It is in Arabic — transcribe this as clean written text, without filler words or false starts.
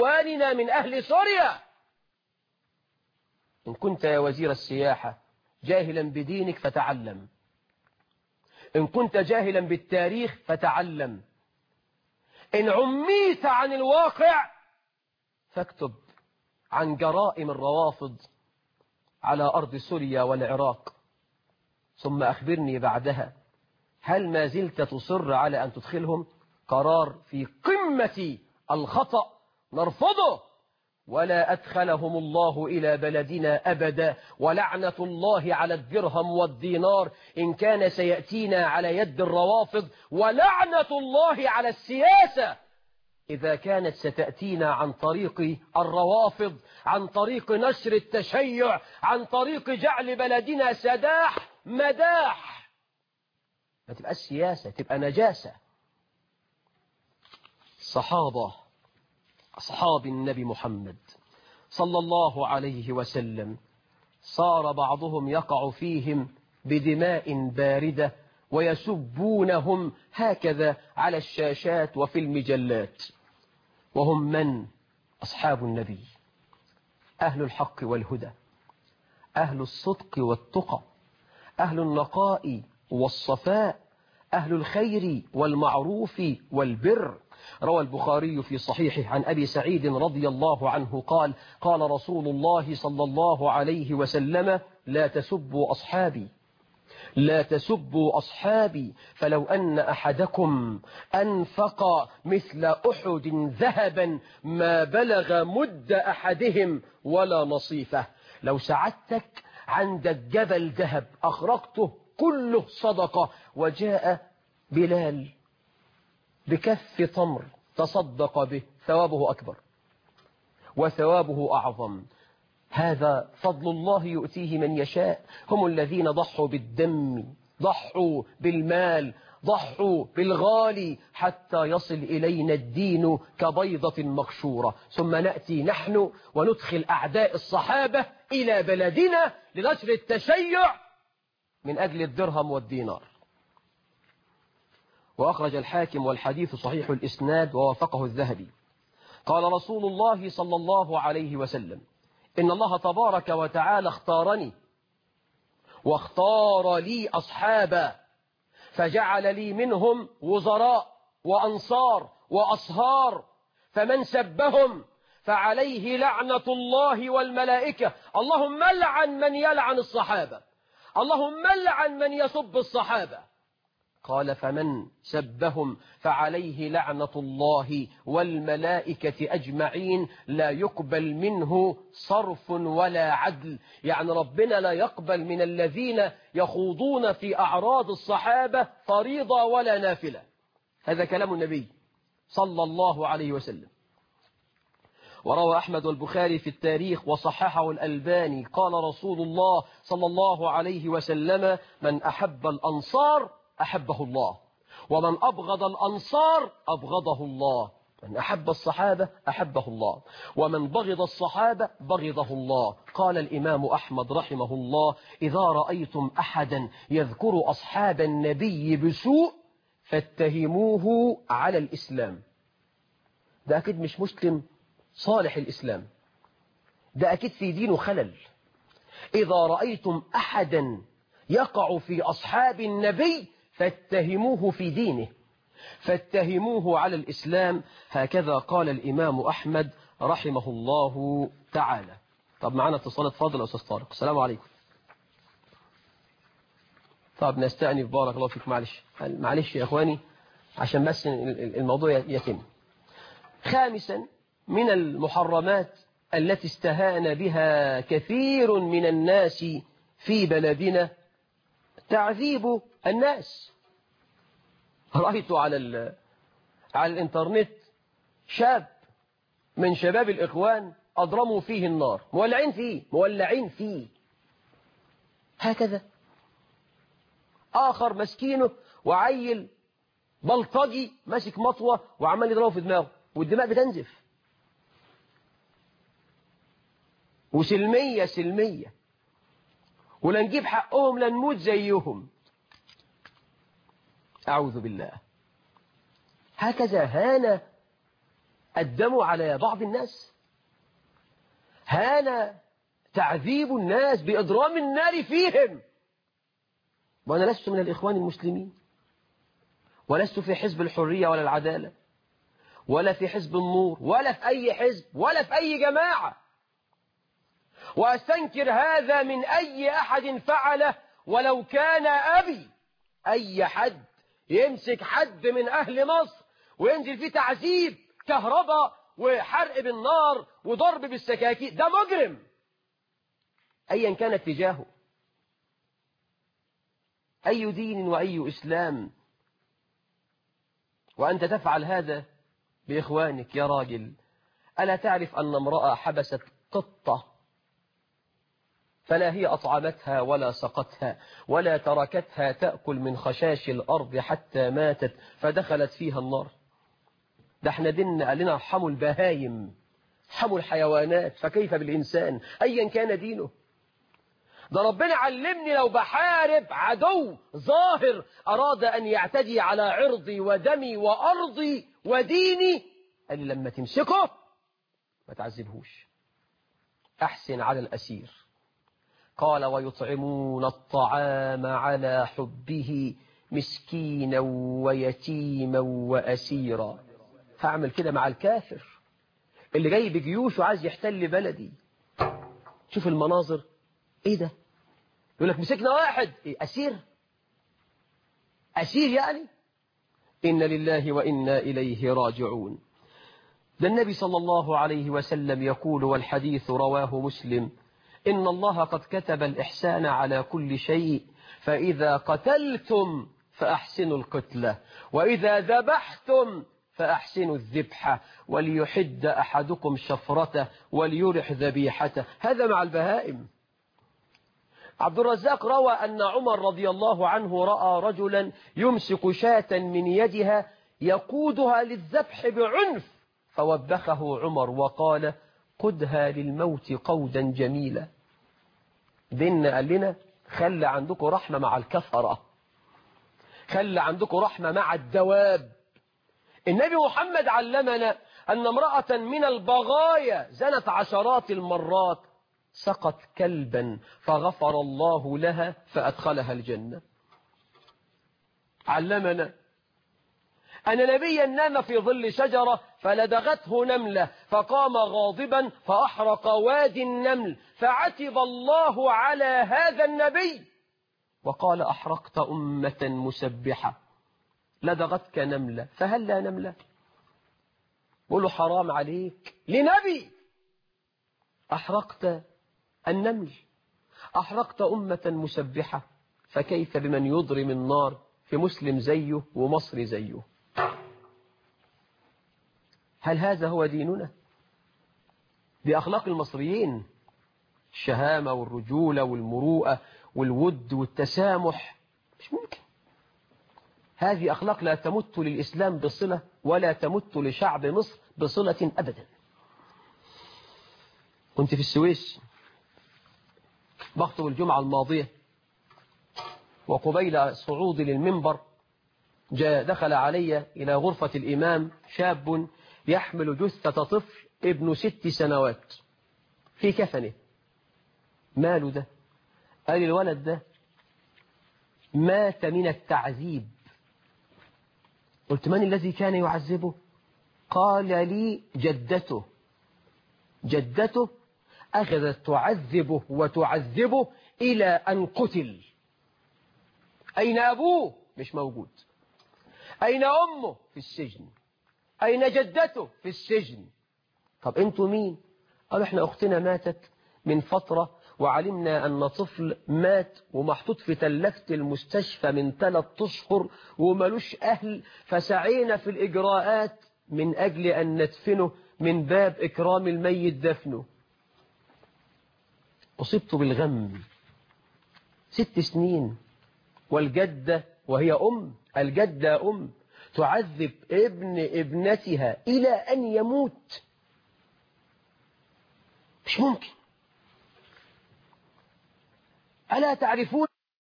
إخواننا من أهل سوريا. إن كنت يا وزير السياحة جاهلا بدينك فتعلم، إن كنت جاهلا بالتاريخ فتعلم، إن عميت عن الواقع فاكتب عن جرائم الروافض على أرض سوريا والعراق، ثم أخبرني بعدها هل ما زلت تصر على أن تدخلهم؟ قرار في قمة الخطأ نرفضه، ولا أدخلهم الله إلى بلدنا أبدا، ولعنة الله على الدرهم والدينار إن كان سيأتينا على يد الروافض، ولعنة الله على السياسة إذا كانت ستأتينا عن طريق الروافض، عن طريق نشر التشيع، عن طريق جعل بلدنا سداح مداح. ما تبقى السياسة، تبقى نجاسة. الصحابة أصحاب النبي محمد صلى الله عليه وسلم صار بعضهم يقع فيهم بدماء باردة ويسبونهم هكذا على الشاشات وفي المجلات، وهم من؟ أصحاب النبي، أهل الحق والهدى، أهل الصدق والتقى، أهل النقاء والصفاء، أهل الخير والمعروف والبر. روى البخاري في صحيحه عن أبي سعيد رضي الله عنه قال: قال رسول الله صلى الله عليه وسلم: لا تسبوا أصحابي، لا تسبوا أصحابي، فلو أن أحدكم أنفق مثل أحد ذهبا ما بلغ مد أحدهم ولا نصيفه. لو سعدتك عندك جبل ذهب أخرجته كله صدقة، وجاء بلال بكف تمر تصدق به، ثوابه أكبر وثوابه أعظم. هذا فضل الله يؤتيه من يشاء. هم الذين ضحوا بالدم، ضحوا بالمال، ضحوا بالغالي حتى يصل إلينا الدين كبيضة مقشورة، ثم نأتي نحن وندخل أعداء الصحابة إلى بلدنا لنشر التشيع من أجل الدرهم والدينار. وأخرج الحاكم والحديث صحيح الإسناد ووافقه الذهبي. قال رسول الله صلى الله عليه وسلم: إن الله تبارك وتعالى اختارني واختار لي أصحابا، فجعل لي منهم وزراء وأنصار وأصهار، فمن سبهم فعليه لعنة الله والملائكة. اللهم لعن من يلعن الصحابة، اللهم لعن من يسب الصحابة. قال: فمن سبهم فعليه لعنة الله والملائكة أجمعين، لا يقبل منه صرف ولا عدل. يعني ربنا لا يقبل من الذين يخوضون في أعراض الصحابة فريضة ولا نافلة. هذا كلام النبي صلى الله عليه وسلم. وروى أحمد والبخاري في التاريخ وصححه الألباني قال رسول الله صلى الله عليه وسلم: من أحب الأنصار أحبه الله، ومن أبغض الأنصار أبغضه الله. من أحب الصحابة أحبه الله، ومن بغض الصحابة بغضه الله. قال الإمام أحمد رحمه الله: إذا رأيتم أحدا يذكر أصحاب النبي بسوء فاتهموه على الإسلام. ده أكيد مش مسلم صالح الإسلام، ده أكيد في دينه خلل. إذا رأيتم أحدا يقع في أصحاب النبي فاتهموه في دينه، فاتهموه على الإسلام. هكذا قال الإمام أحمد رحمه الله تعالى. طب معنا اتصالات، فاضل يا أستاذ طارق. السلام عليكم. طب نستأنف، بارك الله فيك. معلش يا أخواني عشان بس الموضوع يتم. خامسا من المحرمات التي استهان بها كثير من الناس في بلدنا تعذيب الناس. رأيت على الإنترنت شاب من شباب الإخوان أضرموا فيه النار، مولعين فيه هكذا. آخر مسكينه وعيل بلطجي ماسك مطوة وعمال يضربه في دماغه والدماء بتنزف. وسلمية ولا نجيب حقهم لا نموت زيهم. أعوذ بالله. هكذا هان الدم على بعض الناس، هان تعذيب الناس بإضرام النار فيهم. وأنا لست من الإخوان المسلمين، ولست في حزب الحرية ولا العدالة، ولا في حزب النور، ولا في أي حزب، ولا في أي جماعة، وأستنكر هذا من أي أحد فعله ولو كان أبي. أي حد يمسك حد من أهل مصر وينزل فيه تعذيب كهرباء وحرق بالنار وضرب بالسكاكين، ده مجرم أيا كان اتجاهه. أي دين وأي إسلام وأنت تفعل هذا بإخوانك يا راجل؟ ألا تعرف أن امرأة حبست قطة فلا هي أطعمتها ولا سقتها ولا تركتها تأكل من خشاش الأرض حتى ماتت فدخلت فيها النار؟ ده احنا ديننا قال لنا ارحموا البهايم، ارحموا الحيوانات، فكيف بالإنسان أيا كان دينه؟ ده ربنا علمني لو بحارب عدو ظاهر أراد أن يعتدي على عرضي ودمي وأرضي وديني، قال لي لما تمسكه ما تعذبهوش، أحسن على الأسير. قال ويطعمون الطعام على حبه مسكينا ويتيما وأسيرا. هعمل كده مع الكافر اللي جاي بجيوش وعايز يحتل بلدي. شوف المناظر، ايه ده؟ يقول لك مسكنا واحد، إيه أسير؟ أسير يعني؟ إن لله وإنا إليه راجعون. ده النبي صلى الله عليه وسلم يقول، والحديث رواه مسلم: إن الله قد كتب الإحسان على كل شيء، فإذا قتلتم فأحسنوا القتلة، وإذا ذبحتم فأحسنوا الذبحة، وليحد أحدكم شفرته وليرح ذبيحته. هذا مع البهائم. عبد الرزاق روى أن عمر رضي الله عنه رأى رجلا يمسك شاة من يدها يقودها للذبح بعنف، فوبخه عمر وقال: قدها للموت قودا جميلا. ديننا قال لنا خلي عندكم رحمة مع الكفرة، خلي عندكم رحمة مع الدواب. النبي محمد علمنا أن امرأة من البغايا زنت عشرات المرات سقط كلبا فغفر الله لها فأدخلها الجنة. علمنا أن نبيا نام في ظل شجرة فلدغته نملة فقام غاضبا فأحرق وادي النمل، فعتب الله على هذا النبي وقال: أحرقت أمة مسبحة، لدغتك نملة فهل لا نملة؟ قل له حرام عليك لنبي، أحرقت النمل، أحرقت أمة مسبحة، فكيف بمن يضرم النار في مسلم زيه ومصري زيه؟ هل هذا هو ديننا؟ بأخلاق المصريين، الشهامة والرجولة والمروءة والود والتسامح، مش ممكن. هذه أخلاق لا تمت للإسلام بصلة ولا تمت لشعب مصر بصلة أبدا. كنت في السويس بخطب الجمعة الماضية، وقبيل صعودي للمنبر دخل علي إلى غرفة الإمام شاب يحمل جثة طفل ابن 6 سنوات في كفنه. ماله ده؟ قال الولد ده مات من التعذيب. قلت: من الذي كان يعذبه؟ قال لي: جدته. جدته أخذت تعذبه وتعذبه إلى أن قتل. أين أبوه؟ مش موجود. أين أمه؟ في السجن. أين جدته؟ في السجن. طب أنتوا مين؟ قالوا: إحنا أختنا ماتت من فترة وعلمنا أن طفل مات ومحطوط في تلاجة المستشفى من 3 أشهر وملوش أهل، فسعينا في الإجراءات من أجل أن ندفنه من باب إكرام الميت دفنه. أصبت بالغم. 6 سنين، والجدة وهي الجدة تعذب ابن ابنتها إلى أن يموت. مش ممكن. ألا تعرفون